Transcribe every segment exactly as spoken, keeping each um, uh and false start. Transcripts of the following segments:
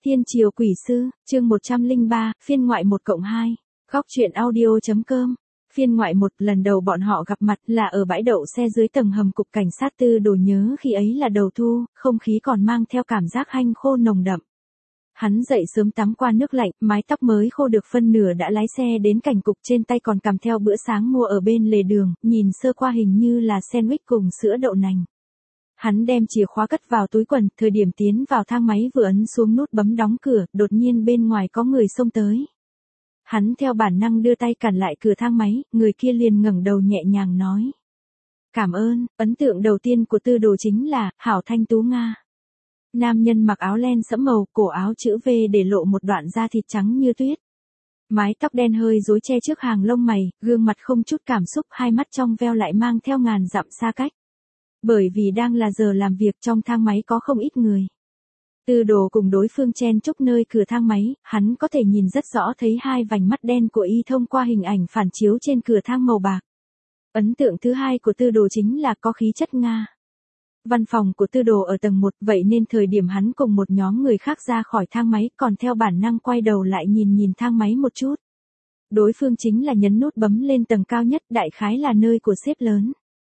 Thiên triều quỷ sư, chương một trăm lẻ ba, phiên ngoại một cộng hai. Góc truyện audio.com. Phiên ngoại một, lần đầu bọn họ gặp mặt là ở bãi đậu xe dưới tầng hầm cục cảnh sát Tư Đồ nhớ khi ấy là đầu thu, không khí còn mang theo cảm giác hanh khô nồng đậm. Hắn dậy sớm tắm qua nước lạnh, mái tóc mới khô được phân nửa đã lái xe đến cảnh cục, trên tay còn cầm theo bữa sáng mua ở bên lề đường, nhìn sơ qua hình như là sandwich cùng sữa đậu nành. Hắn đem chìa khóa cất vào túi quần, thời điểm tiến vào thang máy vừa ấn xuống nút bấm đóng cửa, đột nhiên bên ngoài có người xông tới. Hắn theo bản năng đưa tay cản lại cửa thang máy, người kia liền ngẩng đầu nhẹ nhàng nói. Cảm ơn, ấn tượng đầu tiên của Tư Đồ chính là, hảo thanh tú Nga. Nam nhân mặc áo len sẫm màu, cổ áo chữ V để lộ một đoạn da thịt trắng như tuyết. Mái tóc đen hơi rối che trước hàng lông mày, gương mặt không chút cảm xúc, hai mắt trong veo lại mang theo ngàn dặm xa cách. Bởi vì đang là giờ làm việc, trong thang máy có không ít người. Tư Đồ cùng đối phương chen chúc nơi cửa thang máy, hắn có thể nhìn rất rõ thấy hai vành mắt đen của y thông qua hình ảnh phản chiếu trên cửa thang màu bạc. Ấn tượng thứ hai của Tư Đồ chính là có khí chất Nga. Văn phòng của Tư Đồ ở tầng một, vậy nên thời điểm hắn cùng một nhóm người khác ra khỏi thang máy còn theo bản năng quay đầu lại nhìn nhìn thang máy một chút. Đối phương chính là nhấn nút bấm lên tầng cao nhất, đại khái là nơi của sếp lớn.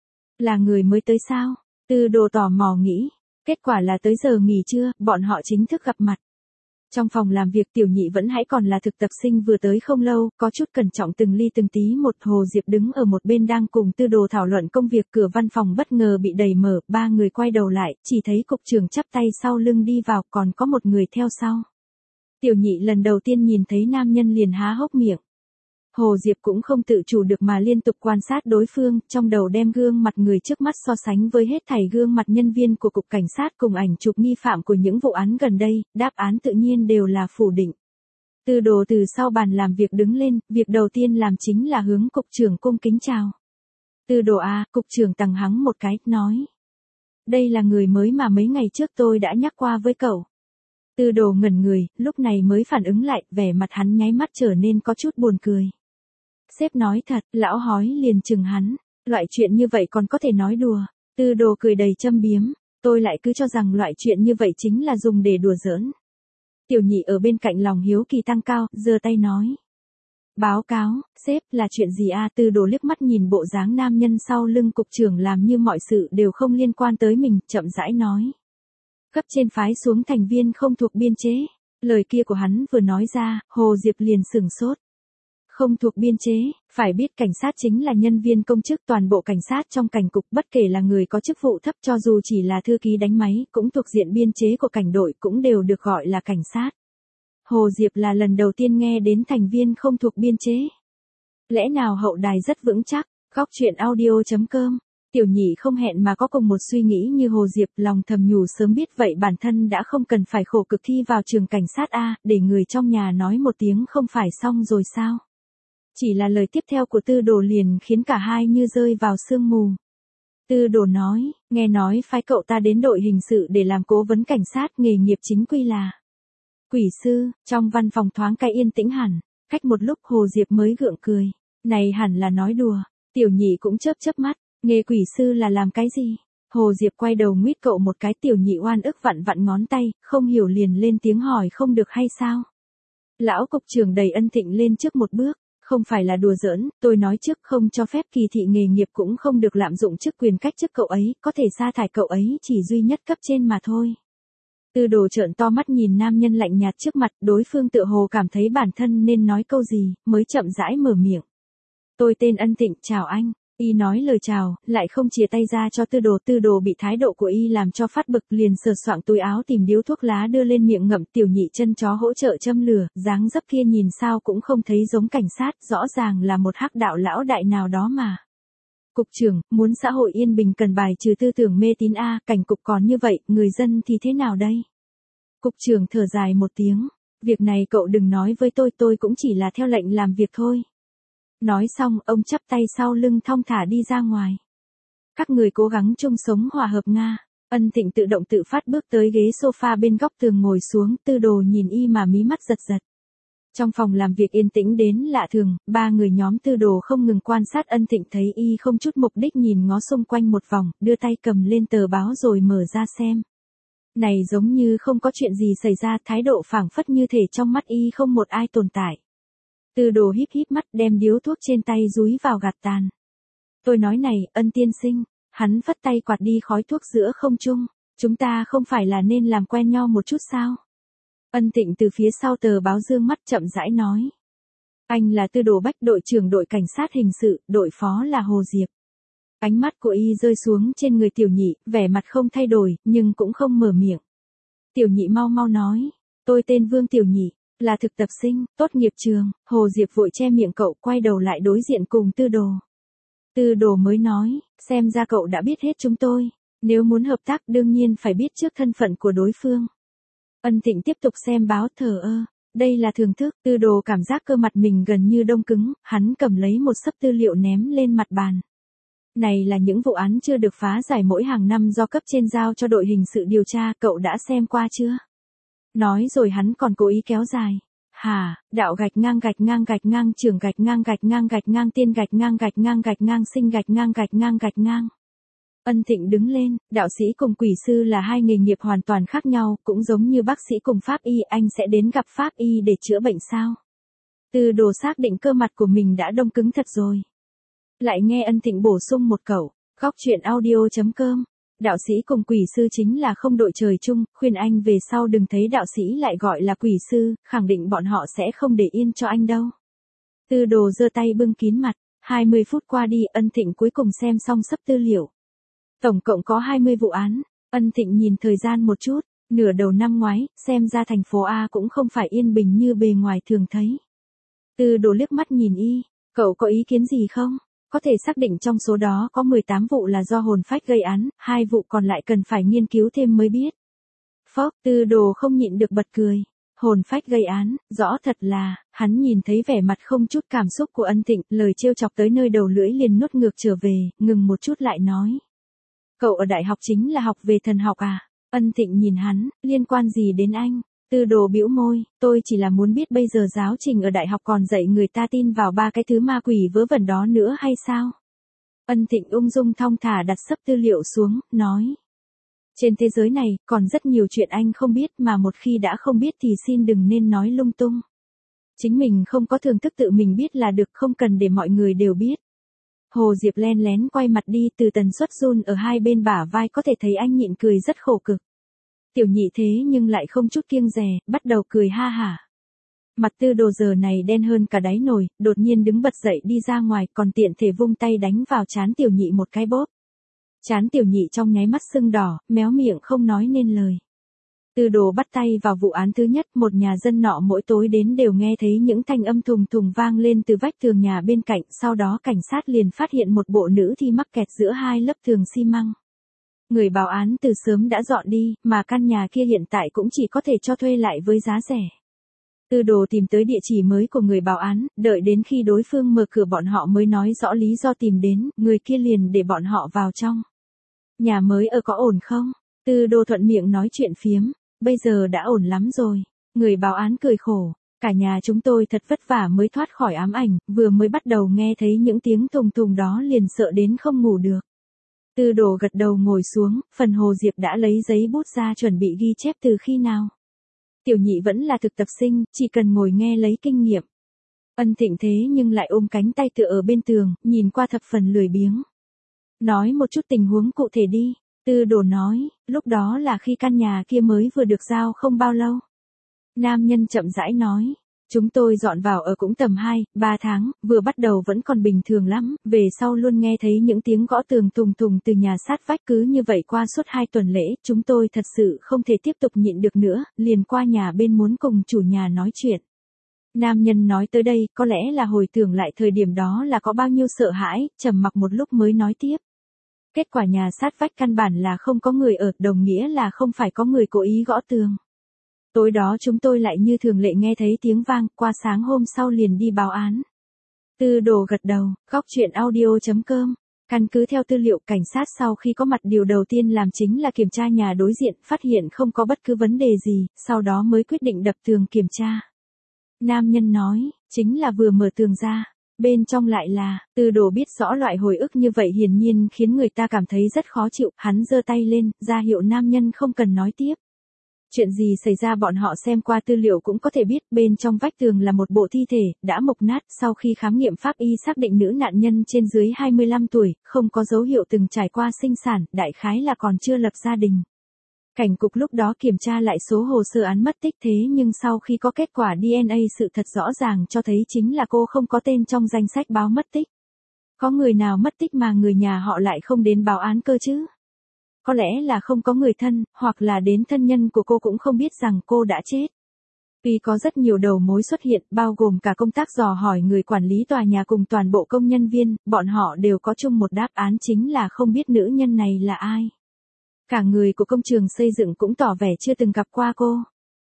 Là người mới tới sao? Tư Đồ tò mò nghĩ. Kết quả là tới giờ nghỉ trưa, bọn họ chính thức gặp mặt. Trong phòng làm việc Tiểu Nhị vẫn hãy còn là thực tập sinh vừa tới không lâu, có chút cẩn trọng từng ly từng tí một. Hồ Diệp đứng ở một bên đang cùng Tư Đồ thảo luận công việc, cửa văn phòng bất ngờ bị đẩy mở, ba người quay đầu lại, chỉ thấy cục trưởng chắp tay sau lưng đi vào, còn có một người theo sau. Tiểu Nhị lần đầu tiên nhìn thấy nam nhân liền há hốc miệng. Hồ Diệp cũng không tự chủ được mà liên tục quan sát đối phương, trong đầu đem gương mặt người trước mắt so sánh với hết thảy gương mặt nhân viên của cục cảnh sát cùng ảnh chụp nghi phạm của những vụ án gần đây, đáp án tự nhiên đều là phủ định. Tư Đồ từ sau bàn làm việc đứng lên, việc đầu tiên làm chính là hướng cục trưởng cung kính chào. Tư Đồ à, cục trưởng tằng hắng một cái, nói. Đây là người mới mà mấy ngày trước tôi đã nhắc qua với cậu. Tư Đồ ngẩn người, lúc này mới phản ứng lại, vẻ mặt hắn nháy mắt trở nên có chút buồn cười. Sếp nói thật, lão hói liền chừng hắn, loại chuyện như vậy còn có thể nói đùa. Tư Đồ cười đầy châm biếm, tôi lại cứ cho rằng loại chuyện như vậy chính là dùng để đùa giỡn. Tiểu Nhị ở bên cạnh lòng hiếu kỳ tăng cao, giơ tay nói. Báo cáo, sếp, là chuyện gì à? Tư Đồ liếc mắt nhìn bộ dáng nam nhân sau lưng cục trưởng làm như mọi sự đều không liên quan tới mình, chậm rãi nói. Cấp trên phái xuống thành viên không thuộc biên chế. Lời kia của hắn vừa nói ra, Hồ Diệp liền sửng sốt. Không thuộc biên chế, phải biết cảnh sát chính là nhân viên công chức, toàn bộ cảnh sát trong cảnh cục bất kể là người có chức vụ thấp cho dù chỉ là thư ký đánh máy cũng thuộc diện biên chế của cảnh đội cũng đều được gọi là cảnh sát. Hồ Diệp là lần đầu tiên nghe đến thành viên không thuộc biên chế. Lẽ nào hậu đài rất vững chắc, góc truyện audio.com. Tiểu Nhị không hẹn mà có cùng một suy nghĩ như Hồ Diệp, lòng thầm nhủ sớm biết vậy bản thân đã không cần phải khổ cực thi vào trường cảnh sát A, để người trong nhà nói một tiếng không phải xong rồi sao. Chỉ là lời tiếp theo của Tư Đồ liền khiến cả hai như rơi vào sương mù. Tư Đồ nói, nghe nói phái cậu ta đến đội hình sự để làm cố vấn cảnh sát, nghề nghiệp chính quy là quỷ sư. Trong văn phòng thoáng cái yên tĩnh hẳn, cách một lúc Hồ Diệp mới gượng cười. Này hẳn là nói đùa. Tiểu Nhị cũng chớp chớp mắt, nghề quỷ sư là làm cái gì? Hồ Diệp quay đầu nguyết cậu một cái, Tiểu Nhị oan ức vặn vặn ngón tay, không hiểu liền lên tiếng hỏi không được hay sao? Lão cục trưởng đầy ân thịnh lên trước một bước. Không phải là đùa giỡn, tôi nói trước không cho phép kỳ thị nghề nghiệp cũng không được lạm dụng chức quyền cách chức cậu ấy, có thể sa thải cậu ấy chỉ duy nhất cấp trên mà thôi. Tư Đồ trợn to mắt nhìn nam nhân lạnh nhạt trước mặt, đối phương tựa hồ cảm thấy bản thân nên nói câu gì, mới chậm rãi mở miệng. Tôi tên Ân Thịnh, chào anh. Y nói lời chào, lại không chìa tay ra cho Tư Đồ. Tư Đồ bị thái độ của Y làm cho phát bực, liền sờ soạng túi áo tìm điếu thuốc lá đưa lên miệng ngậm. Tiểu Nhị chân chó hỗ trợ châm lửa, dáng dấp kia nhìn sao cũng không thấy giống cảnh sát, rõ ràng là một hắc đạo lão đại nào đó mà. Cục trưởng, muốn xã hội yên bình cần bài trừ tư tưởng mê tín A, cảnh cục còn như vậy, người dân thì thế nào đây? Cục trưởng thở dài một tiếng, việc này cậu đừng nói với tôi, tôi cũng chỉ là theo lệnh làm việc thôi. Nói xong, ông chắp tay sau lưng thong thả đi ra ngoài. Các người cố gắng chung sống hòa hợp Nga. Ân Thịnh tự động tự phát bước tới ghế sofa bên góc tường ngồi xuống, Tư Đồ nhìn Y mà mí mắt giật giật. Trong phòng làm việc yên tĩnh đến lạ thường, ba người nhóm Tư Đồ không ngừng quan sát Ân Thịnh, thấy Y không chút mục đích nhìn ngó xung quanh một vòng, đưa tay cầm lên tờ báo rồi mở ra xem. Này giống như không có chuyện gì xảy ra, thái độ phảng phất như thể trong mắt y không một ai tồn tại. Tư Đồ híp híp mắt đem điếu thuốc trên tay dúi vào gạt tàn. Tôi nói này, Ân tiên sinh, hắn phất tay quạt đi khói thuốc giữa không trung, chúng ta không phải là nên làm quen nhau một chút sao? Ân Thịnh từ phía sau tờ báo dương mắt chậm rãi nói. Anh là Tư Đồ Bách, đội trưởng đội cảnh sát hình sự, đội phó là Hồ Diệp. Ánh mắt của y rơi xuống trên người Tiểu Nhị, vẻ mặt không thay đổi, nhưng cũng không mở miệng. Tiểu Nhị mau mau nói, tôi tên Vương Tiểu Nhị, là thực tập sinh, tốt nghiệp trường. Hồ Diệp vội che miệng cậu, quay đầu lại đối diện cùng Tư Đồ. Tư Đồ mới nói, xem ra cậu đã biết hết chúng tôi, nếu muốn hợp tác đương nhiên phải biết trước thân phận của đối phương. Ân Thịnh tiếp tục xem báo thờ ơ, đây là thưởng thức. Tư Đồ cảm giác cơ mặt mình gần như đông cứng, hắn cầm lấy một xấp tư liệu ném lên mặt bàn. Này là những vụ án chưa được phá giải mỗi hàng năm do cấp trên giao cho đội hình sự điều tra, cậu đã xem qua chưa? Nói rồi hắn còn cố ý kéo dài. Hà, đạo gạch ngang gạch ngang gạch ngang trường gạch ngang gạch ngang gạch ngang tiên gạch ngang gạch ngang gạch ngang sinh gạch ngang gạch ngang gạch ngang. Ân Thịnh đứng lên, đạo sĩ cùng quỷ sư là hai nghề nghiệp hoàn toàn khác nhau, cũng giống như bác sĩ cùng pháp y, anh sẽ đến gặp pháp y để chữa bệnh sao? Tư Đồ xác định cơ mặt của mình đã đông cứng thật rồi. Lại nghe Ân Thịnh bổ sung một câu, góc chuyện audio chấm com. Đạo sĩ cùng quỷ sư chính là không đội trời chung, khuyên anh về sau đừng thấy đạo sĩ lại gọi là quỷ sư, khẳng định bọn họ sẽ không để yên cho anh đâu. Tư Đồ giơ tay bưng kín mặt, hai mươi phút qua đi, Ân Thịnh cuối cùng xem xong sắp tư liệu. Tổng cộng có hai mươi vụ án, Ân Thịnh nhìn thời gian một chút, nửa đầu năm ngoái, xem ra thành phố A cũng không phải yên bình như bề ngoài thường thấy. Tư Đồ liếc mắt nhìn y, cậu có ý kiến gì không? Có thể xác định trong số đó có mười tám vụ là do hồn phách gây án, hai vụ còn lại cần phải nghiên cứu thêm mới biết. Phốc, Tư Đồ không nhịn được bật cười. Hồn phách gây án, rõ thật là, hắn nhìn thấy vẻ mặt không chút cảm xúc của Ân Thịnh, lời trêu chọc tới nơi đầu lưỡi liền nuốt ngược trở về, ngừng một chút lại nói. Cậu ở đại học chính là học về thần học à? Ân Thịnh nhìn hắn, liên quan gì đến anh? Tư Đồ bĩu môi, tôi chỉ là muốn biết bây giờ giáo trình ở đại học còn dạy người ta tin vào ba cái thứ ma quỷ vớ vẩn đó nữa hay sao? Ân Thịnh ung dung thong thả đặt xấp tư liệu xuống, nói. Trên thế giới này, còn rất nhiều chuyện anh không biết mà một khi đã không biết thì xin đừng nên nói lung tung. Chính mình không có thường thức tự mình biết là được, không cần để mọi người đều biết. Hồ Diệp len lén quay mặt đi, từ tần suất run ở hai bên bả vai có thể thấy anh nhịn cười rất khổ cực. Tiểu Nhị thế nhưng lại không chút kiêng dè, bắt đầu cười ha hả. Mặt Tư Đồ giờ này đen hơn cả đáy nồi, đột nhiên đứng bật dậy đi ra ngoài, còn tiện thể vung tay đánh vào trán Tiểu Nhị một cái bóp. Trán Tiểu Nhị trong nháy mắt sưng đỏ, méo miệng không nói nên lời. Tư Đồ bắt tay vào vụ án thứ nhất, một nhà dân nọ mỗi tối đến đều nghe thấy những thanh âm thùng thùng vang lên từ vách tường nhà bên cạnh, sau đó cảnh sát liền phát hiện một bộ nữ thi mắc kẹt giữa hai lớp tường xi măng. Người báo án từ sớm đã dọn đi, mà căn nhà kia hiện tại cũng chỉ có thể cho thuê lại với giá rẻ. Tư Đồ tìm tới địa chỉ mới của người báo án, đợi đến khi đối phương mở cửa bọn họ mới nói rõ lý do tìm đến, người kia liền để bọn họ vào trong. Nhà mới ở có ổn không? Tư Đồ thuận miệng nói chuyện phiếm, bây giờ đã ổn lắm rồi. Người báo án cười khổ, cả nhà chúng tôi thật vất vả mới thoát khỏi ám ảnh, vừa mới bắt đầu nghe thấy những tiếng thùng thùng đó liền sợ đến không ngủ được. Tư Đồ gật đầu ngồi xuống, phần Hồ Diệp đã lấy giấy bút ra chuẩn bị ghi chép từ khi nào. Tiểu Nhị vẫn là thực tập sinh, chỉ cần ngồi nghe lấy kinh nghiệm. Ân Thịnh thế nhưng lại ôm cánh tay tựa ở bên tường, nhìn qua thập phần lười biếng. Nói một chút tình huống cụ thể đi, Tư Đồ nói, lúc đó là khi căn nhà kia mới vừa được giao không bao lâu. Nam nhân chậm rãi nói. Chúng tôi dọn vào ở cũng tầm hai, ba tháng, vừa bắt đầu vẫn còn bình thường lắm, về sau luôn nghe thấy những tiếng gõ tường tùng tùng từ nhà sát vách, cứ như vậy qua suốt hai tuần lễ, chúng tôi thật sự không thể tiếp tục nhịn được nữa, liền qua nhà bên muốn cùng chủ nhà nói chuyện. Nam nhân nói tới đây, có lẽ là hồi tưởng lại thời điểm đó là có bao nhiêu sợ hãi, trầm mặc một lúc mới nói tiếp. Kết quả nhà sát vách căn bản là không có người ở, đồng nghĩa là không phải có người cố ý gõ tường. Tối đó chúng tôi lại như thường lệ nghe thấy tiếng vang, qua sáng hôm sau liền đi báo án. Tư Đồ gật đầu, góc chuyện audio chấm com. Căn cứ theo tư liệu, cảnh sát sau khi có mặt điều đầu tiên làm chính là kiểm tra nhà đối diện, phát hiện không có bất cứ vấn đề gì, sau đó mới quyết định đập tường kiểm tra. Nam nhân nói, chính là vừa mở tường ra, bên trong lại là, Tư Đồ biết rõ loại hồi ức như vậy hiển nhiên khiến người ta cảm thấy rất khó chịu, hắn giơ tay lên, ra hiệu nam nhân không cần nói tiếp. Chuyện gì xảy ra bọn họ xem qua tư liệu cũng có thể biết, bên trong vách tường là một bộ thi thể, đã mục nát, sau khi khám nghiệm pháp y xác định nữ nạn nhân trên dưới hai mươi lăm tuổi, không có dấu hiệu từng trải qua sinh sản, đại khái là còn chưa lập gia đình. Cảnh cục lúc đó kiểm tra lại số hồ sơ án mất tích, thế nhưng sau khi có kết quả đê en a sự thật rõ ràng cho thấy chính là cô không có tên trong danh sách báo mất tích. Có người nào mất tích mà người nhà họ lại không đến báo án cơ chứ? Có lẽ là không có người thân, hoặc là đến thân nhân của cô cũng không biết rằng cô đã chết. Vì có rất nhiều đầu mối xuất hiện, bao gồm cả công tác dò hỏi người quản lý tòa nhà cùng toàn bộ công nhân viên, bọn họ đều có chung một đáp án chính là không biết nữ nhân này là ai. Cả người của công trường xây dựng cũng tỏ vẻ chưa từng gặp qua cô.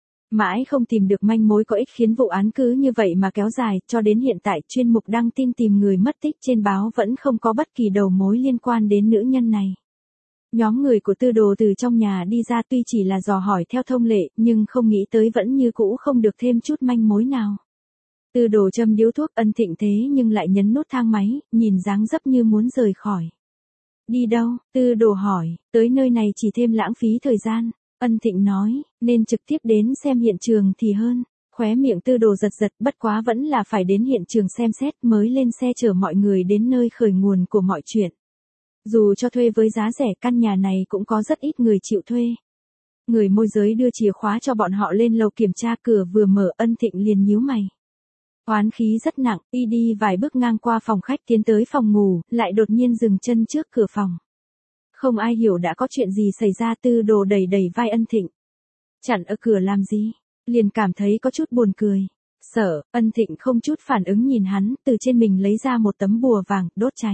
Mãi không tìm được manh mối có ích khiến vụ án cứ như vậy mà kéo dài, cho đến hiện tại chuyên mục đăng tin tìm người mất tích trên báo vẫn không có bất kỳ đầu mối liên quan đến nữ nhân này. Nhóm người của Tư Đồ từ trong nhà đi ra tuy chỉ là dò hỏi theo thông lệ, nhưng không nghĩ tới vẫn như cũ không được thêm chút manh mối nào. Tư Đồ châm điếu thuốc, Ân Thịnh thế nhưng lại nhấn nút thang máy, nhìn dáng dấp như muốn rời khỏi. Đi đâu? Tư Đồ hỏi, tới nơi này chỉ thêm lãng phí thời gian. Ân Thịnh nói, nên trực tiếp đến xem hiện trường thì hơn. Khóe miệng Tư Đồ giật giật, bất quá vẫn là phải đến hiện trường xem xét mới lên xe chở mọi người đến nơi khởi nguồn của mọi chuyện. Dù cho thuê với giá rẻ, căn nhà này cũng có rất ít người chịu thuê. Người môi giới đưa chìa khóa cho bọn họ lên lầu kiểm tra, cửa vừa mở Ân Thịnh liền nhíu mày. Oán khí rất nặng, y đi vài bước ngang qua phòng khách tiến tới phòng ngủ, lại đột nhiên dừng chân trước cửa phòng. Không ai hiểu đã có chuyện gì xảy ra, Tư Đồ đẩy đẩy vai Ân Thịnh. Chặn ở cửa làm gì? Liền cảm thấy có chút buồn cười. Sợ, Ân Thịnh không chút phản ứng nhìn hắn, từ trên mình lấy ra một tấm bùa vàng, đốt cháy.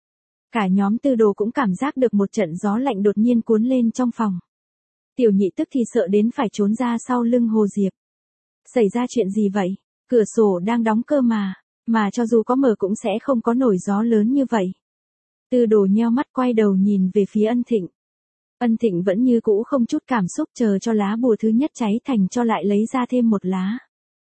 Cả nhóm Tư Đồ cũng cảm giác được một trận gió lạnh đột nhiên cuốn lên trong phòng. Tiểu Nhị tức thì sợ đến phải trốn ra sau lưng Hồ Diệp. Xảy ra chuyện gì vậy? Cửa sổ đang đóng cơ mà, mà cho dù có mở cũng sẽ không có nổi gió lớn như vậy. Tư Đồ nheo mắt quay đầu nhìn về phía Ân Thịnh. Ân Thịnh vẫn như cũ không chút cảm xúc, chờ cho lá bùa thứ nhất cháy thành cho lại lấy ra thêm một lá.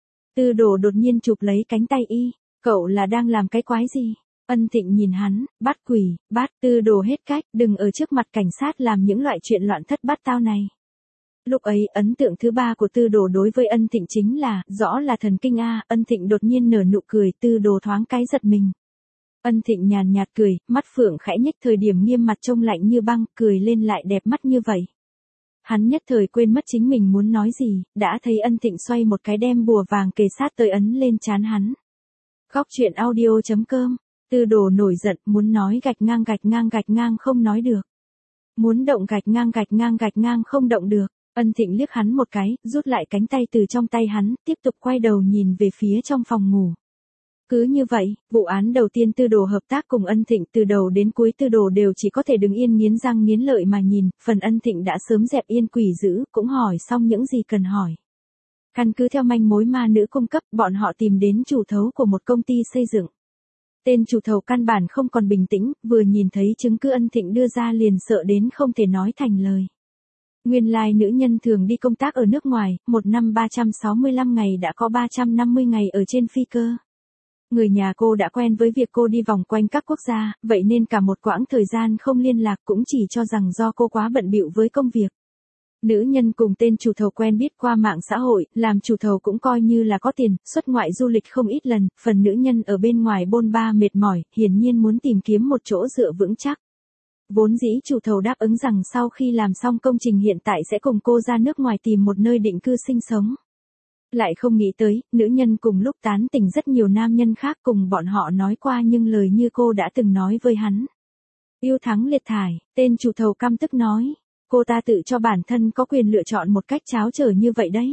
Tư Đồ đột nhiên chụp lấy cánh tay y, cậu là đang làm cái quái gì? Ân Thịnh nhìn hắn, bắt quỷ, bắt. Tư Đồ hết cách, đừng ở trước mặt cảnh sát làm những loại chuyện loạn thất bát tao này. Lúc ấy ấn tượng thứ ba của Tư Đồ đối với Ân Thịnh chính là, rõ là thần kinh a. Ân Thịnh đột nhiên nở nụ cười, Tư Đồ thoáng cái giật mình. Ân Thịnh nhàn nhạt cười, mắt phượng khẽ nhếch, thời điểm nghiêm mặt trông lạnh như băng, cười lên lại đẹp mắt như vậy. Hắn nhất thời quên mất chính mình muốn nói gì, đã thấy Ân Thịnh xoay một cái đem bùa vàng kề sát tới ấn lên trán hắn. Góc truyện audio chấm com. Tư Đồ nổi giận, muốn nói gạch ngang gạch ngang gạch ngang không nói được. Muốn động gạch ngang gạch ngang gạch ngang không động được. Ân Thịnh liếc hắn một cái, rút lại cánh tay từ trong tay hắn, tiếp tục quay đầu nhìn về phía trong phòng ngủ. Cứ như vậy, vụ án đầu tiên Tư Đồ hợp tác cùng Ân Thịnh, từ đầu đến cuối Tư Đồ đều chỉ có thể đứng yên nghiến răng nghiến lợi mà nhìn, phần Ân Thịnh đã sớm dẹp yên quỷ dữ, cũng hỏi xong những gì cần hỏi. Căn cứ theo manh mối ma nữ cung cấp, bọn họ tìm đến chủ thầu của một công ty xây dựng. Tên chủ thầu căn bản không còn bình tĩnh, vừa nhìn thấy chứng cứ Ân Thịnh đưa ra liền sợ đến không thể nói thành lời. Nguyên lai nữ nhân thường đi công tác ở nước ngoài, một năm ba trăm sáu mươi lăm ngày đã có ba trăm năm mươi ngày ở trên phi cơ. Người nhà cô đã quen với việc cô đi vòng quanh các quốc gia, vậy nên cả một quãng thời gian không liên lạc cũng chỉ cho rằng do cô quá bận bịu với công việc. Nữ nhân cùng tên chủ thầu quen biết qua mạng xã hội, làm chủ thầu cũng coi như là có tiền, xuất ngoại du lịch không ít lần, phần nữ nhân ở bên ngoài bôn ba mệt mỏi, hiển nhiên muốn tìm kiếm một chỗ dựa vững chắc. Vốn dĩ chủ thầu đáp ứng rằng sau khi làm xong công trình hiện tại sẽ cùng cô ra nước ngoài tìm một nơi định cư sinh sống. Lại không nghĩ tới, nữ nhân cùng lúc tán tỉnh rất nhiều nam nhân khác cùng bọn họ nói qua nhưng lời như cô đã từng nói với hắn. Yêu thắng liệt thải, tên chủ thầu căm tức nói. Cô ta tự cho bản thân có quyền lựa chọn một cách tráo trở như vậy đấy.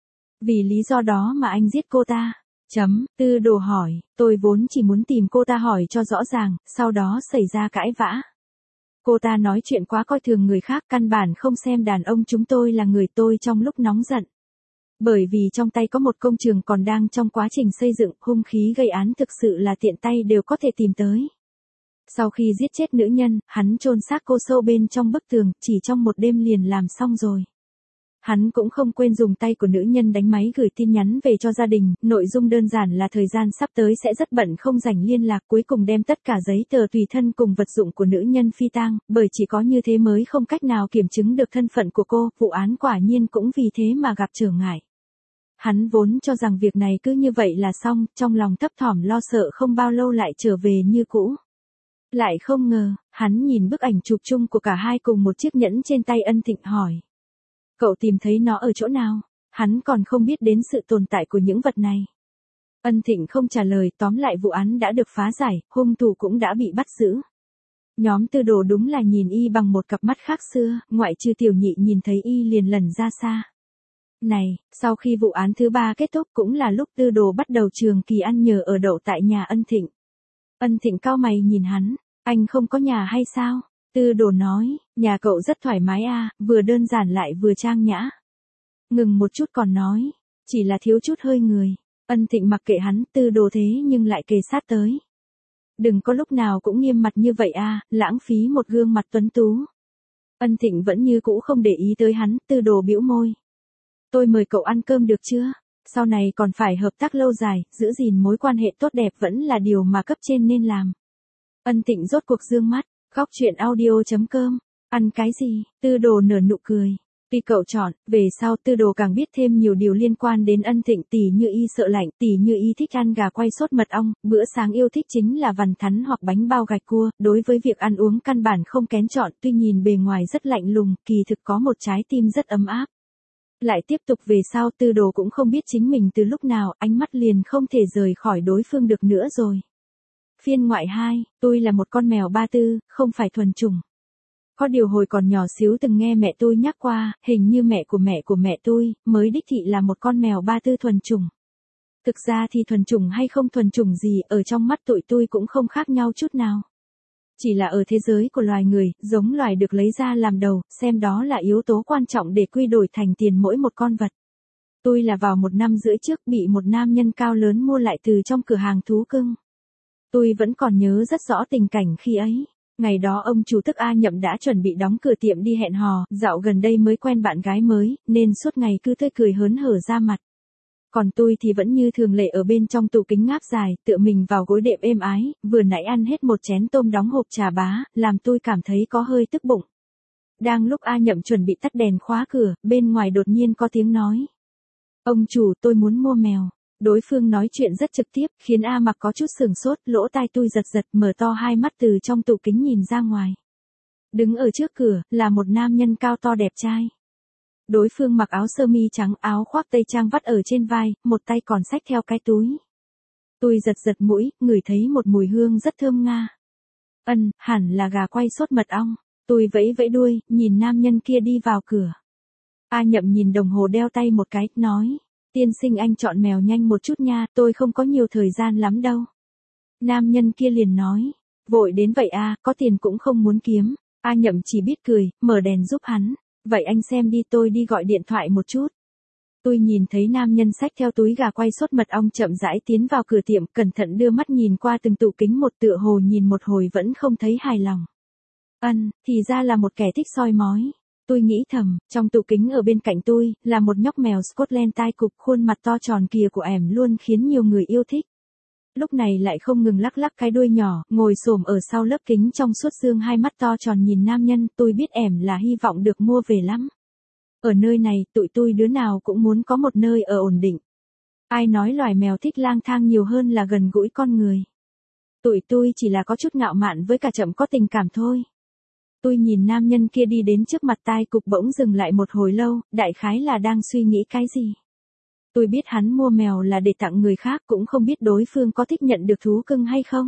Vì lý do đó mà anh giết cô ta. Chấm, Tư Đồ hỏi, tôi vốn chỉ muốn tìm cô ta hỏi cho rõ ràng, sau đó xảy ra cãi vã. Cô ta nói chuyện quá coi thường người khác, căn bản không xem đàn ông chúng tôi là người. Tôi trong lúc nóng giận. Bởi vì trong tay có một công trường còn đang trong quá trình xây dựng, hung khí gây án thực sự là tiện tay đều có thể tìm tới. Sau khi giết chết nữ nhân, hắn chôn xác cô sâu bên trong bức tường, chỉ trong một đêm liền làm xong rồi. Hắn cũng không quên dùng tay của nữ nhân đánh máy gửi tin nhắn về cho gia đình, nội dung đơn giản là thời gian sắp tới sẽ rất bận không rảnh liên lạc, cuối cùng đem tất cả giấy tờ tùy thân cùng vật dụng của nữ nhân phi tang, bởi chỉ có như thế mới không cách nào kiểm chứng được thân phận của cô, vụ án quả nhiên cũng vì thế mà gặp trở ngại. Hắn vốn cho rằng việc này cứ như vậy là xong, trong lòng thấp thỏm lo sợ không bao lâu lại trở về như cũ. Lại không ngờ, hắn nhìn bức ảnh chụp chung của cả hai cùng một chiếc nhẫn trên tay Ân Thịnh hỏi. Cậu tìm thấy nó ở chỗ nào? Hắn còn không biết đến sự tồn tại của những vật này. Ân Thịnh không trả lời, tóm lại vụ án đã được phá giải, hung thủ cũng đã bị bắt giữ. Nhóm Tư Đồ đúng là nhìn y bằng một cặp mắt khác xưa, ngoại trừ Tiểu Nhị nhìn thấy y liền lẩn ra xa. Này, sau khi vụ án thứ ba kết thúc cũng là lúc Tư Đồ bắt đầu trường kỳ ăn nhờ ở đậu tại nhà Ân Thịnh. Ân Thịnh cau mày nhìn hắn, anh không có nhà hay sao? Tư Đồ nói, nhà cậu rất thoải mái à, vừa đơn giản lại vừa trang nhã. Ngừng một chút còn nói, chỉ là thiếu chút hơi người. Ân Thịnh mặc kệ hắn, Tư Đồ thế nhưng lại kề sát tới. Đừng có lúc nào cũng nghiêm mặt như vậy à, lãng phí một gương mặt tuấn tú. Ân Thịnh vẫn như cũ không để ý tới hắn, Tư Đồ bĩu môi. Tôi mời cậu ăn cơm được chưa? Sau này còn phải hợp tác lâu dài, giữ gìn mối quan hệ tốt đẹp vẫn là điều mà cấp trên nên làm. Ân Thịnh rốt cuộc dương mắt, góc truyện audio chấm com. Ăn cái gì? Tư Đồ nở nụ cười. Tuy cậu chọn, về sau Tư Đồ càng biết thêm nhiều điều liên quan đến Ân Thịnh, tỉ như y sợ lạnh, tỉ như y thích ăn gà quay sốt mật ong, bữa sáng yêu thích chính là vằn thắn hoặc bánh bao gạch cua, đối với việc ăn uống căn bản không kén chọn, tuy nhìn bề ngoài rất lạnh lùng, kỳ thực có một trái tim rất ấm áp. Lại tiếp tục về sau Tư Đồ cũng không biết chính mình từ lúc nào, ánh mắt liền không thể rời khỏi đối phương được nữa rồi. Phiên ngoại hai, tôi là một con mèo ba tư, không phải thuần chủng. Có điều hồi còn nhỏ xíu từng nghe mẹ tôi nhắc qua, hình như mẹ của mẹ của mẹ tôi, mới đích thị là một con mèo ba tư thuần chủng. Thực ra thì thuần chủng hay không thuần chủng gì, ở trong mắt tụi tôi cũng không khác nhau chút nào. Chỉ là ở thế giới của loài người, giống loài được lấy ra làm đầu, xem đó là yếu tố quan trọng để quy đổi thành tiền mỗi một con vật. Tôi là vào một năm rưỡi trước bị một nam nhân cao lớn mua lại từ trong cửa hàng thú cưng. Tôi vẫn còn nhớ rất rõ tình cảnh khi ấy. Ngày đó ông chủ tức A Nhậm đã chuẩn bị đóng cửa tiệm đi hẹn hò, dạo gần đây mới quen bạn gái mới, nên suốt ngày cứ tươi cười hớn hở ra mặt. Còn tôi thì vẫn như thường lệ ở bên trong tủ kính ngáp dài, tựa mình vào gối đệm êm ái, vừa nãy ăn hết một chén tôm đóng hộp trà bá, làm tôi cảm thấy có hơi tức bụng. Đang lúc A Nhậm chuẩn bị tắt đèn khóa cửa, bên ngoài đột nhiên có tiếng nói. Ông chủ, tôi muốn mua mèo. Đối phương nói chuyện rất trực tiếp, khiến A Mặc có chút sửng sốt, lỗ tai tôi giật giật, mở to hai mắt từ trong tủ kính nhìn ra ngoài. Đứng ở trước cửa, là một nam nhân cao to đẹp trai. Đối phương mặc áo sơ mi trắng, áo khoác tây trang vắt ở trên vai, một tay còn xách theo cái túi. Tôi giật giật mũi, ngửi thấy một mùi hương rất thơm nga. Ân, hẳn là gà quay sốt mật ong. Tôi vẫy vẫy đuôi, nhìn nam nhân kia đi vào cửa. A Nhậm nhìn đồng hồ đeo tay một cái, nói. Tiên sinh anh chọn mèo nhanh một chút nha, tôi không có nhiều thời gian lắm đâu. Nam nhân kia liền nói. Vội đến vậy à, có tiền cũng không muốn kiếm. A Nhậm chỉ biết cười, mở đèn giúp hắn. Vậy anh xem đi, tôi đi gọi điện thoại một chút. Tôi nhìn thấy nam nhân xách theo túi gà quay sốt mật ong chậm rãi tiến vào cửa tiệm, cẩn thận đưa mắt nhìn qua từng tủ kính một, tựa hồ nhìn một hồi vẫn không thấy hài lòng. Ân, thì ra là một kẻ thích soi mói. Tôi nghĩ thầm, trong tủ kính ở bên cạnh tôi, là một nhóc mèo Scotland tai cụp, khuôn mặt to tròn kìa của ẻm luôn khiến nhiều người yêu thích. Lúc này lại không ngừng lắc lắc cái đuôi nhỏ, ngồi xổm ở sau lớp kính trong suốt dương hai mắt to tròn nhìn nam nhân, tôi biết ẻm là hy vọng được mua về lắm. Ở nơi này, tụi tôi đứa nào cũng muốn có một nơi ở ổn định. Ai nói loài mèo thích lang thang nhiều hơn là gần gũi con người. Tụi tôi chỉ là có chút ngạo mạn với cả chậm có tình cảm thôi. Tôi nhìn nam nhân kia đi đến trước mặt tai cụp bỗng dừng lại một hồi lâu, đại khái là đang suy nghĩ cái gì. Tôi biết hắn mua mèo là để tặng người khác, cũng không biết đối phương có thích nhận được thú cưng hay không.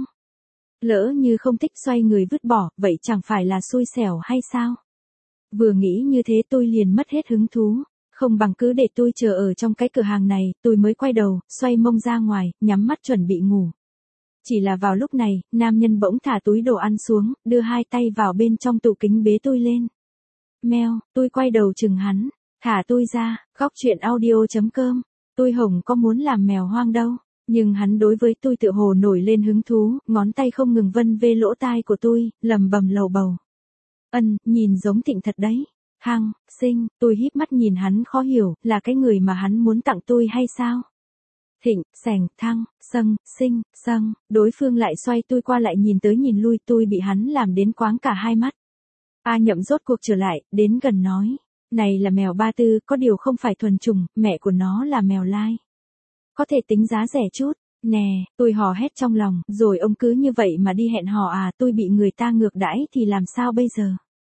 Lỡ như không thích xoay người vứt bỏ, vậy chẳng phải là xui xẻo hay sao? Vừa nghĩ như thế tôi liền mất hết hứng thú. Không bằng cứ để tôi chờ ở trong cái cửa hàng này, tôi mới quay đầu, xoay mông ra ngoài, nhắm mắt chuẩn bị ngủ. Chỉ là vào lúc này, nam nhân bỗng thả túi đồ ăn xuống, đưa hai tay vào bên trong tủ kính bế tôi lên. Meo, tôi quay đầu chừng hắn. Thả tôi ra, góc truyện audio chấm com. Tôi hồng có muốn làm mèo hoang đâu. Nhưng hắn đối với tôi tựa hồ nổi lên hứng thú, ngón tay không ngừng vân vê lỗ tai của tôi, lầm bầm lầu bầu. Ân, nhìn giống Thịnh thật đấy. Thăng, Sinh, tôi híp mắt nhìn hắn khó hiểu, là cái người mà hắn muốn tặng tôi hay sao? Thịnh, Sành, Thăng, Sâng, Sinh, Sâng, đối phương lại xoay tôi qua lại nhìn tới nhìn lui, tôi bị hắn làm đến quáng cả hai mắt. A Nhậm rốt cuộc trở lại, đến gần nói, này là mèo Ba Tư, có điều không phải thuần chủng, mẹ của nó là mèo lai. Có thể tính giá rẻ chút, nè, tôi hò hét trong lòng, rồi ông cứ như vậy mà đi hẹn hò à, tôi bị người ta ngược đãi thì làm sao bây giờ?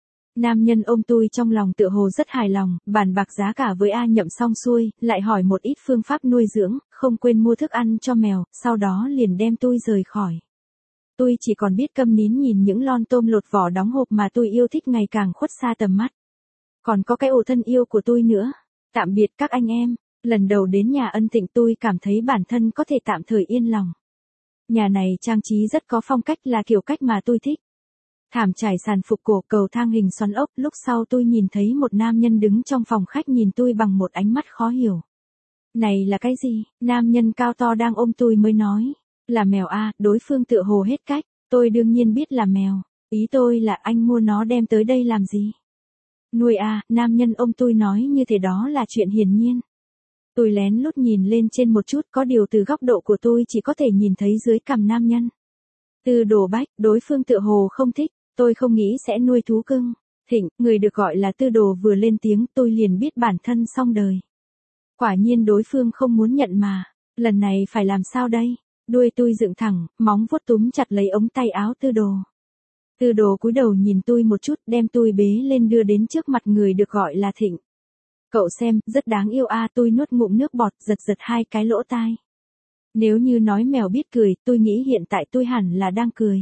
Nam nhân ôm tôi trong lòng tựa hồ rất hài lòng, bàn bạc giá cả với A Nhậm xong xuôi, lại hỏi một ít phương pháp nuôi dưỡng, không quên mua thức ăn cho mèo, sau đó liền đem tôi rời khỏi. Tôi chỉ còn biết câm nín nhìn những lon tôm lột vỏ đóng hộp mà tôi yêu thích ngày càng khuất xa tầm mắt. Còn có cái ổ thân yêu của tôi nữa. Tạm biệt các anh em, lần đầu đến nhà Ân Thịnh tôi cảm thấy bản thân có thể tạm thời yên lòng. Nhà này trang trí rất có phong cách, là kiểu cách mà tôi thích. Thảm trải sàn phục cổ, cầu thang hình xoắn ốc, lúc sau tôi nhìn thấy một nam nhân đứng trong phòng khách nhìn tôi bằng một ánh mắt khó hiểu. Này là cái gì? Nam nhân cao to đang ôm tôi mới nói. Là mèo a, đối phương tựa hồ hết cách, tôi đương nhiên biết là mèo, ý tôi là anh mua nó đem tới đây làm gì? Nuôi a, nam nhân ôm tôi nói như thế, đó là chuyện hiển nhiên. Tôi lén lút nhìn lên trên một chút, có điều từ góc độ của tôi chỉ có thể nhìn thấy dưới cằm nam nhân. Tư Đồ Bách, đối phương tựa hồ không thích, tôi không nghĩ sẽ nuôi thú cưng. Thịnh, người được gọi là Tư Đồ vừa lên tiếng tôi liền biết bản thân xong đời. Quả nhiên đối phương không muốn nhận mà, lần này phải làm sao đây? Đuôi tôi dựng thẳng, móng vuốt túm chặt lấy ống tay áo Tư Đồ. Tư Đồ cúi đầu nhìn tôi một chút, đem tôi bế lên đưa đến trước mặt người được gọi là Thịnh. Cậu xem, rất đáng yêu a, tôi nuốt ngụm nước bọt, giật giật hai cái lỗ tai. Nếu như nói mèo biết cười, tôi nghĩ hiện tại tôi hẳn là đang cười.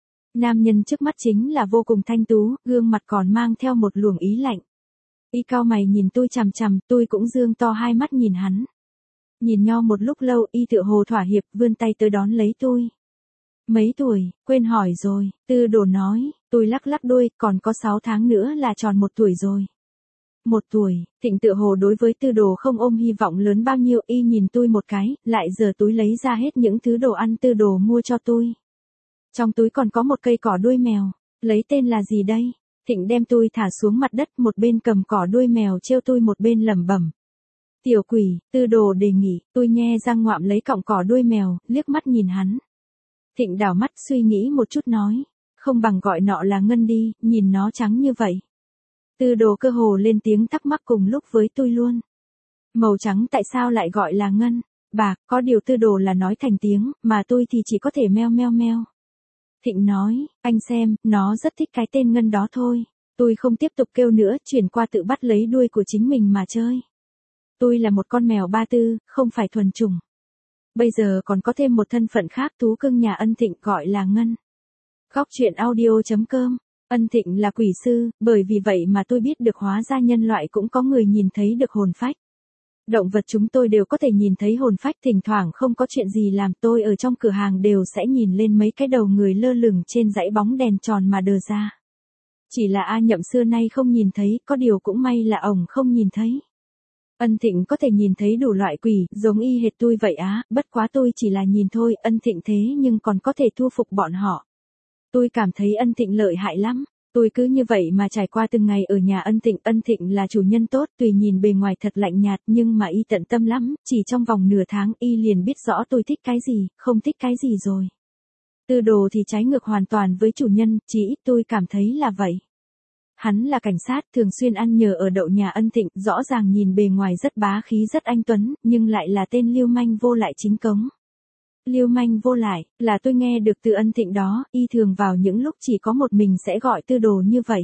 Nam nhân trước mắt chính là vô cùng thanh tú, gương mặt còn mang theo một luồng ý lạnh. Y cau mày nhìn tôi chằm chằm, tôi cũng dương to hai mắt nhìn hắn. Nhìn nhau một lúc lâu, y tựa hồ thỏa hiệp, vươn tay tới đón lấy tôi. Mấy tuổi, quên hỏi rồi, Tư Đồ nói, tôi lắc lắc đuôi, còn có sáu tháng nữa là tròn một tuổi rồi. Một tuổi, Thịnh tựa hồ đối với Tư Đồ không ôm hy vọng lớn bao nhiêu, y nhìn tôi một cái, lại giở túi lấy ra hết những thứ đồ ăn Tư Đồ mua cho tôi. Trong túi còn có một cây cỏ đuôi mèo, lấy tên là gì đây? Thịnh đem tôi thả xuống mặt đất, một bên cầm cỏ đuôi mèo trêu tôi một bên lẩm bẩm. Tiểu quỷ, Tư Đồ đề nghị, tôi nhe răng ngoạm lấy cọng cỏ đuôi mèo, liếc mắt nhìn hắn. Thịnh đảo mắt suy nghĩ một chút nói, không bằng gọi nọ là Ngân đi, nhìn nó trắng như vậy. Tư Đồ cơ hồ lên tiếng thắc mắc cùng lúc với tôi luôn. Màu trắng tại sao lại gọi là Ngân? Bạc, có điều Tư Đồ là nói thành tiếng, mà tôi thì chỉ có thể meo meo meo. Thịnh nói, anh xem, nó rất thích cái tên Ngân đó thôi. Tôi không tiếp tục kêu nữa, chuyển qua tự bắt lấy đuôi của chính mình mà chơi. Tôi là một con mèo Ba Tư, không phải thuần chủng. Bây giờ còn có thêm một thân phận khác, thú cưng nhà Ân Thịnh gọi là Ngân. Góc truyện audio chấm com. Ân Thịnh là quỷ sư, bởi vì vậy mà tôi biết được hóa ra nhân loại cũng có người nhìn thấy được hồn phách. Động vật chúng tôi đều có thể nhìn thấy hồn phách, thỉnh thoảng không có chuyện gì làm tôi ở trong cửa hàng đều sẽ nhìn lên mấy cái đầu người lơ lửng trên dãy bóng đèn tròn mà đờ ra. Chỉ là A Nhậm xưa nay không nhìn thấy, có điều cũng may là ổng không nhìn thấy. Ân Thịnh có thể nhìn thấy đủ loại quỷ, giống y hệt tôi vậy á, bất quá tôi chỉ là nhìn thôi, Ân Thịnh thế nhưng còn có thể thu phục bọn họ. Tôi cảm thấy Ân Thịnh lợi hại lắm. Tôi cứ như vậy mà trải qua từng ngày ở nhà Ân Thịnh. Ân Thịnh là chủ nhân tốt, tùy nhìn bề ngoài thật lạnh nhạt nhưng mà y tận tâm lắm, chỉ trong vòng nửa tháng y liền biết rõ tôi thích cái gì, không thích cái gì rồi. Tư Đồ thì trái ngược hoàn toàn với chủ nhân, chỉ ít tôi cảm thấy là vậy. Hắn là cảnh sát, thường xuyên ăn nhờ ở đậu nhà Ân Thịnh, rõ ràng nhìn bề ngoài rất bá khí rất anh tuấn, nhưng lại là tên lưu manh vô lại chính cống. Lưu manh vô lại, là tôi nghe được từ Ân Thịnh đó, y thường vào những lúc chỉ có một mình sẽ gọi Tư Đồ như vậy.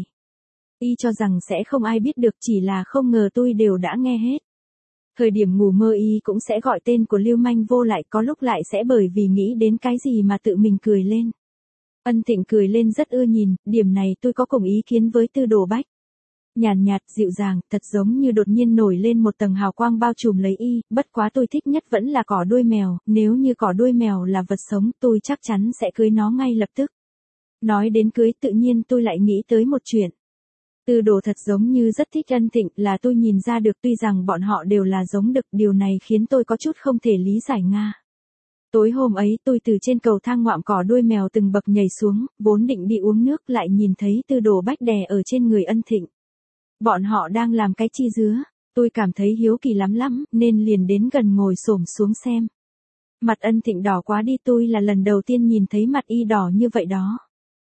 Y cho rằng sẽ không ai biết được, chỉ là không ngờ tôi đều đã nghe hết. Thời điểm ngủ mơ y cũng sẽ gọi tên của lưu manh vô lại, có lúc lại sẽ bởi vì nghĩ đến cái gì mà tự mình cười lên. Ân Thịnh cười lên rất ưa nhìn, điểm này tôi có cùng ý kiến với Tư Đồ Bách. Nhàn nhạt, dịu dàng, thật giống như đột nhiên nổi lên một tầng hào quang bao trùm lấy y, bất quá tôi thích nhất vẫn là cỏ đuôi mèo, nếu như cỏ đuôi mèo là vật sống, tôi chắc chắn sẽ cưới nó ngay lập tức. Nói đến cưới tự nhiên tôi lại nghĩ tới một chuyện. Tư Đồ thật giống như rất thích Ân Thịnh, là tôi nhìn ra được, tuy rằng bọn họ đều là giống đực, điều này khiến tôi có chút không thể lý giải nga. Tối hôm ấy tôi từ trên cầu thang ngoạm cỏ đuôi mèo từng bậc nhảy xuống, vốn định đi uống nước lại nhìn thấy Tư Đồ Bách đè ở trên người Ân Thịnh. Bọn họ đang làm cái chi dứa? Tôi cảm thấy hiếu kỳ lắm lắm, nên liền đến gần ngồi xổm xuống xem. Mặt Ân Thịnh đỏ quá đi, tôi là lần đầu tiên nhìn thấy mặt y đỏ như vậy đó.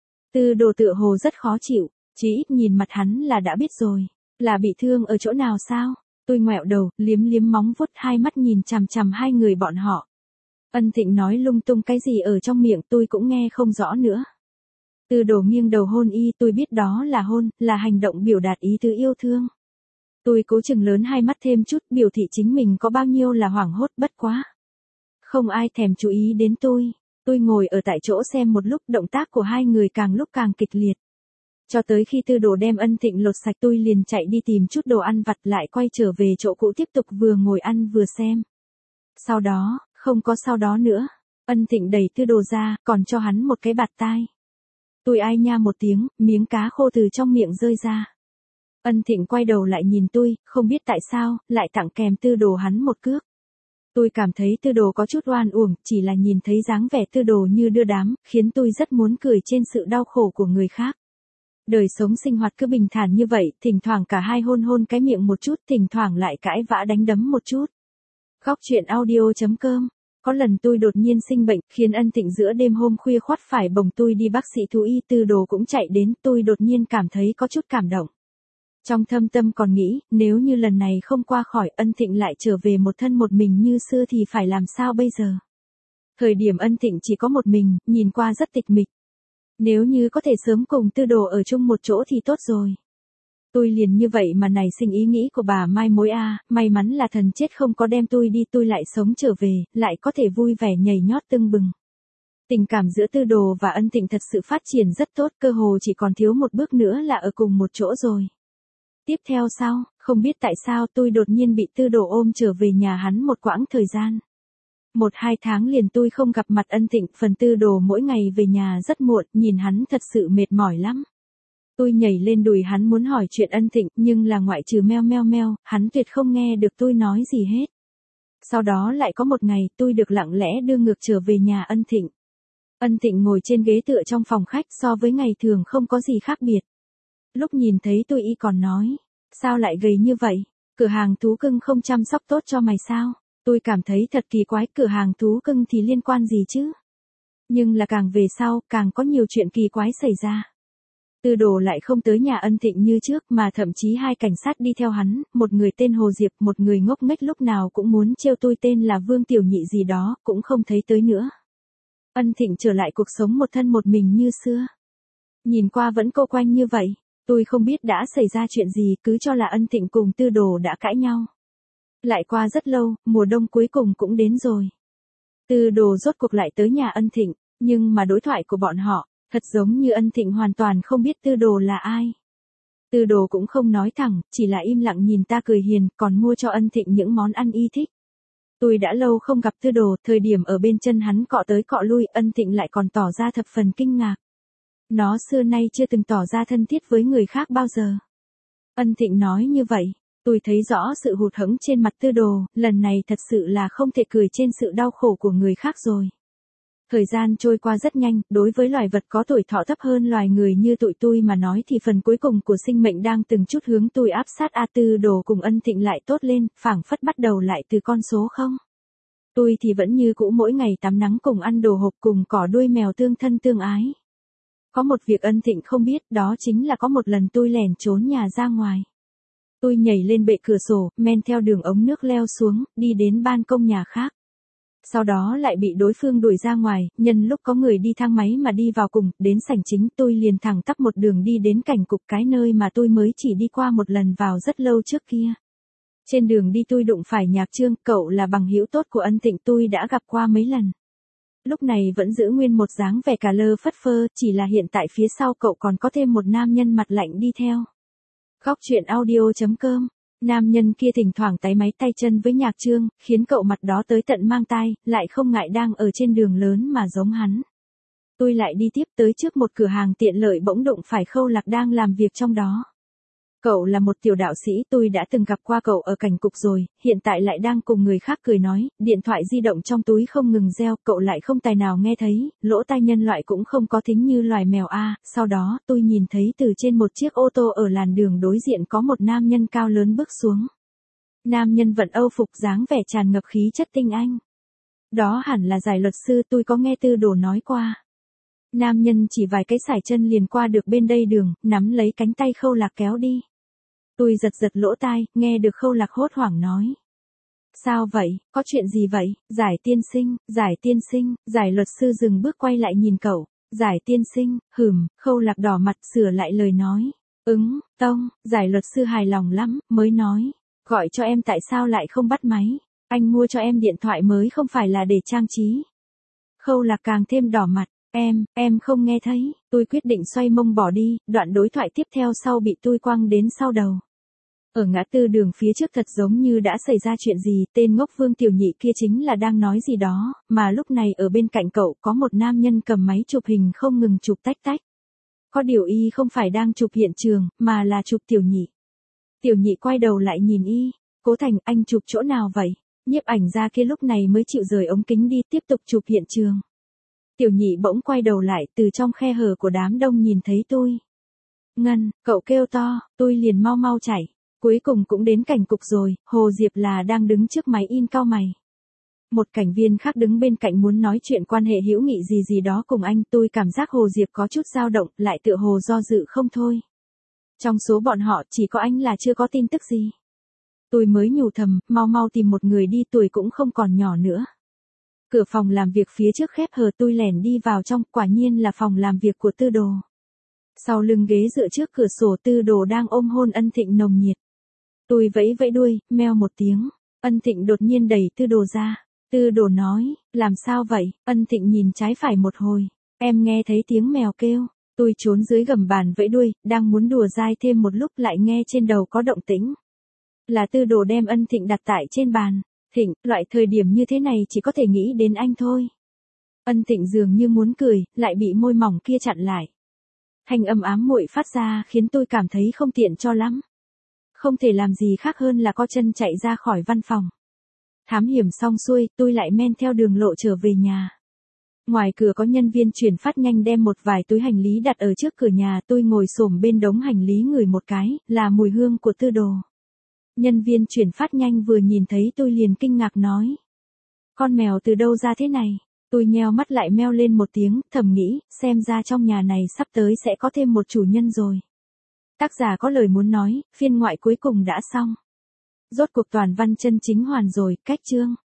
Tư Đồ tựa hồ rất khó chịu, chỉ ít nhìn mặt hắn là đã biết rồi. Là bị thương ở chỗ nào sao? Tôi ngoẹo đầu, liếm liếm móng vuốt, hai mắt nhìn chằm chằm hai người bọn họ. Ân Thịnh nói lung tung cái gì ở trong miệng tôi cũng nghe không rõ nữa. Tư Đồ nghiêng đầu hôn y, tôi biết đó là hôn, là hành động biểu đạt ý tứ yêu thương. Tôi cố chừng lớn hai mắt thêm chút, biểu thị chính mình có bao nhiêu là hoảng hốt, bất quá. Không ai thèm chú ý đến tôi. Tôi ngồi ở tại chỗ xem một lúc, động tác của hai người càng lúc càng kịch liệt. Cho tới khi Tư Đồ đem Ân Thịnh lột sạch, tôi liền chạy đi tìm chút đồ ăn vặt, lại quay trở về chỗ cũ tiếp tục vừa ngồi ăn vừa xem. Sau đó, không có sau đó nữa, Ân Thịnh đẩy Tư Đồ ra, còn cho hắn một cái bạt tai. Tôi ai nha một tiếng, miếng cá khô từ trong miệng rơi ra. Ân Thịnh quay đầu lại nhìn tôi, không biết tại sao, lại tặng kèm Tư Đồ hắn một cước. Tôi cảm thấy Tư Đồ có chút oan uổng, chỉ là nhìn thấy dáng vẻ Tư Đồ như đưa đám, khiến tôi rất muốn cười trên sự đau khổ của người khác. Đời sống sinh hoạt cứ bình thản như vậy, thỉnh thoảng cả hai hôn hôn cái miệng một chút, thỉnh thoảng lại cãi vã đánh đấm một chút. Góc truyện audio chấm com. Có lần tôi đột nhiên sinh bệnh, khiến Ân Thịnh giữa đêm hôm khuya khoắt phải bồng tôi đi bác sĩ thú y, Tư Đồ cũng chạy đến, tôi đột nhiên cảm thấy có chút cảm động. Trong thâm tâm còn nghĩ, nếu như lần này không qua khỏi, Ân Thịnh lại trở về một thân một mình như xưa thì phải làm sao bây giờ? Thời điểm Ân Thịnh chỉ có một mình, nhìn qua rất tịch mịch. Nếu như có thể sớm cùng Tư Đồ ở chung một chỗ thì tốt rồi. Tôi liền như vậy mà nảy sinh ý nghĩ của bà mai mối a, à, may mắn là thần chết không có đem tôi đi, tôi lại sống trở về, lại có thể vui vẻ nhảy nhót tưng bừng. Tình cảm giữa Tư Đồ và Ân Thịnh thật sự phát triển rất tốt, cơ hồ chỉ còn thiếu một bước nữa là ở cùng một chỗ rồi. Tiếp theo sau, không biết tại sao tôi đột nhiên bị Tư Đồ ôm trở về nhà hắn một quãng thời gian. Một hai tháng liền tôi không gặp mặt Ân Thịnh, phần Tư Đồ mỗi ngày về nhà rất muộn, nhìn hắn thật sự mệt mỏi lắm. Tôi nhảy lên đùi hắn muốn hỏi chuyện Ân Thịnh, nhưng là ngoại trừ meo meo meo, hắn tuyệt không nghe được tôi nói gì hết. Sau đó lại có một ngày, tôi được lặng lẽ đưa ngược trở về nhà Ân Thịnh. Ân Thịnh ngồi trên ghế tựa trong phòng khách, so với ngày thường không có gì khác biệt. Lúc nhìn thấy tôi y còn nói, sao lại gầy như vậy, cửa hàng thú cưng không chăm sóc tốt cho mày sao? Tôi cảm thấy thật kỳ quái, cửa hàng thú cưng thì liên quan gì chứ? Nhưng là càng về sau, càng có nhiều chuyện kỳ quái xảy ra. Tư Đồ lại không tới nhà Ân Thịnh như trước, mà thậm chí hai cảnh sát đi theo hắn, một người tên Hồ Diệp, một người ngốc nghếch lúc nào cũng muốn trêu tôi tên là Vương Tiểu Nhị gì đó, cũng không thấy tới nữa. Ân Thịnh trở lại cuộc sống một thân một mình như xưa. Nhìn qua vẫn cô quanh như vậy, tôi không biết đã xảy ra chuyện gì, cứ cho là Ân Thịnh cùng Tư Đồ đã cãi nhau. Lại qua rất lâu, mùa đông cuối cùng cũng đến rồi. Tư Đồ rốt cuộc lại tới nhà Ân Thịnh, nhưng mà đối thoại của bọn họ, thật giống như Ân Thịnh hoàn toàn không biết Tư Đồ là ai. Tư Đồ cũng không nói thẳng, chỉ là im lặng nhìn ta cười hiền, còn mua cho Ân Thịnh những món ăn y thích. Tôi đã lâu không gặp Tư Đồ, thời điểm ở bên chân hắn cọ tới cọ lui, Ân Thịnh lại còn tỏ ra thập phần kinh ngạc. Nó xưa nay chưa từng tỏ ra thân thiết với người khác bao giờ. Ân Thịnh nói như vậy, tôi thấy rõ sự hụt hẫng trên mặt Tư Đồ, lần này thật sự là không thể cười trên sự đau khổ của người khác rồi. Thời gian trôi qua rất nhanh, đối với loài vật có tuổi thọ thấp hơn loài người như tụi tôi mà nói thì phần cuối cùng của sinh mệnh đang từng chút hướng tôi áp sát. A Tư Đồ cùng Ân Thịnh lại tốt lên, phảng phất bắt đầu lại từ con số không. Tôi thì vẫn như cũ mỗi ngày tắm nắng cùng ăn đồ hộp cùng cỏ đuôi mèo tương thân tương ái. Có một việc Ân Thịnh không biết, đó chính là có một lần tôi lẻn trốn nhà ra ngoài. Tôi nhảy lên bệ cửa sổ, men theo đường ống nước leo xuống, đi đến ban công nhà khác. Sau đó lại bị đối phương đuổi ra ngoài, nhân lúc có người đi thang máy mà đi vào cùng, đến sảnh chính, tôi liền thẳng tắp một đường đi đến cảnh cục, cái nơi mà tôi mới chỉ đi qua một lần vào rất lâu trước kia. Trên đường đi tôi đụng phải Nhạc Trương, cậu là bằng hữu tốt của Ân Thịnh, tôi đã gặp qua mấy lần. Lúc này vẫn giữ nguyên một dáng vẻ cà lơ phất phơ, chỉ là hiện tại phía sau cậu còn có thêm một nam nhân mặt lạnh đi theo. Góc truyện audio chấm com. Nam nhân kia thỉnh thoảng táy máy tay chân với Nhạc Trương, khiến cậu mặt đó tới tận mang tai, lại không ngại đang ở trên đường lớn mà giống hắn. Tôi lại đi tiếp tới trước một cửa hàng tiện lợi, bỗng đụng phải Khâu Lạc đang làm việc trong đó. Cậu là một tiểu đạo sĩ, tôi đã từng gặp qua cậu ở cảnh cục rồi, hiện tại lại đang cùng người khác cười nói, điện thoại di động trong túi không ngừng reo, cậu lại không tài nào nghe thấy, lỗ tai nhân loại cũng không có thính như loài mèo a. Sau đó, tôi nhìn thấy từ trên một chiếc ô tô ở làn đường đối diện có một nam nhân cao lớn bước xuống. Nam nhân vận âu phục dáng vẻ tràn ngập khí chất tinh anh. Đó hẳn là giải luật sư, tôi có nghe Tư Đồ nói qua. Nam nhân chỉ vài cái sải chân liền qua được bên đây đường, nắm lấy cánh tay Khâu Lạc kéo đi. Tôi giật giật lỗ tai, nghe được Khâu Lạc hốt hoảng nói. Sao vậy, có chuyện gì vậy, Giải tiên sinh, Giải tiên sinh, Giải luật sư dừng bước quay lại nhìn cậu. Giải tiên sinh, hừm, Khâu Lạc đỏ mặt sửa lại lời nói. Ứng, tông, Giải luật sư hài lòng lắm, mới nói. Gọi cho em tại sao lại không bắt máy, anh mua cho em điện thoại mới không phải là để trang trí. Khâu Lạc càng thêm đỏ mặt. Em, em không nghe thấy, tôi quyết định xoay mông bỏ đi, đoạn đối thoại tiếp theo sau bị tôi quăng đến sau đầu. Ở ngã tư đường phía trước thật giống như đã xảy ra chuyện gì, tên ngốc Vương Tiểu Nhị kia chính là đang nói gì đó, mà lúc này ở bên cạnh cậu có một nam nhân cầm máy chụp hình không ngừng chụp tách tách. Có điều y không phải đang chụp hiện trường, mà là chụp Tiểu Nhị. Tiểu Nhị quay đầu lại nhìn y, Cố Thành, anh chụp chỗ nào vậy? Nhiếp ảnh gia kia lúc này mới chịu rời ống kính đi tiếp tục chụp hiện trường. Tiểu Nhị bỗng quay đầu lại, từ trong khe hở của đám đông nhìn thấy tôi. Ngân, cậu kêu to, tôi liền mau mau chạy. Cuối cùng cũng đến cảnh cục rồi, Hồ Diệp là đang đứng trước máy in cau mày. Một cảnh viên khác đứng bên cạnh muốn nói chuyện quan hệ hữu nghị gì gì đó cùng anh, tôi cảm giác Hồ Diệp có chút dao động, lại tựa hồ do dự không thôi. Trong số bọn họ chỉ có anh là chưa có tin tức gì. Tôi mới nhủ thầm, mau mau tìm một người đi, tuổi cũng không còn nhỏ nữa. Cửa phòng làm việc phía trước khép hờ, tôi lẻn đi vào trong, quả nhiên là phòng làm việc của Tư Đồ. Sau lưng ghế dựa trước cửa sổ Tư Đồ đang ôm hôn Ân Thịnh nồng nhiệt. Tôi vẫy vẫy đuôi, meo một tiếng, Ân Thịnh đột nhiên đẩy Tư Đồ ra. Tư Đồ nói, làm sao vậy? Ân Thịnh nhìn trái phải một hồi, em nghe thấy tiếng mèo kêu. Tôi trốn dưới gầm bàn vẫy đuôi, đang muốn đùa dai thêm một lúc lại nghe trên đầu có động tĩnh. Là Tư Đồ đem Ân Thịnh đặt tại trên bàn. Thịnh, loại thời điểm như thế này chỉ có thể nghĩ đến anh thôi. Ân Thịnh dường như muốn cười, lại bị môi mỏng kia chặn lại. Thanh âm ám muội phát ra khiến tôi cảm thấy không tiện cho lắm. Không thể làm gì khác hơn là co chân chạy ra khỏi văn phòng. Thám hiểm xong xuôi, tôi lại men theo đường lộ trở về nhà. Ngoài cửa có nhân viên chuyển phát nhanh đem một vài túi hành lý đặt ở trước cửa nhà, tôi ngồi xổm bên đống hành lý ngửi một cái, là mùi hương của Tư Đồ. Nhân viên chuyển phát nhanh vừa nhìn thấy tôi liền kinh ngạc nói. Con mèo từ đâu ra thế này? Tôi nheo mắt lại meo lên một tiếng, thầm nghĩ, xem ra trong nhà này sắp tới sẽ có thêm một chủ nhân rồi. Tác giả có lời muốn nói, phiên ngoại cuối cùng đã xong. Rốt cuộc toàn văn chân chính hoàn rồi, cách chương.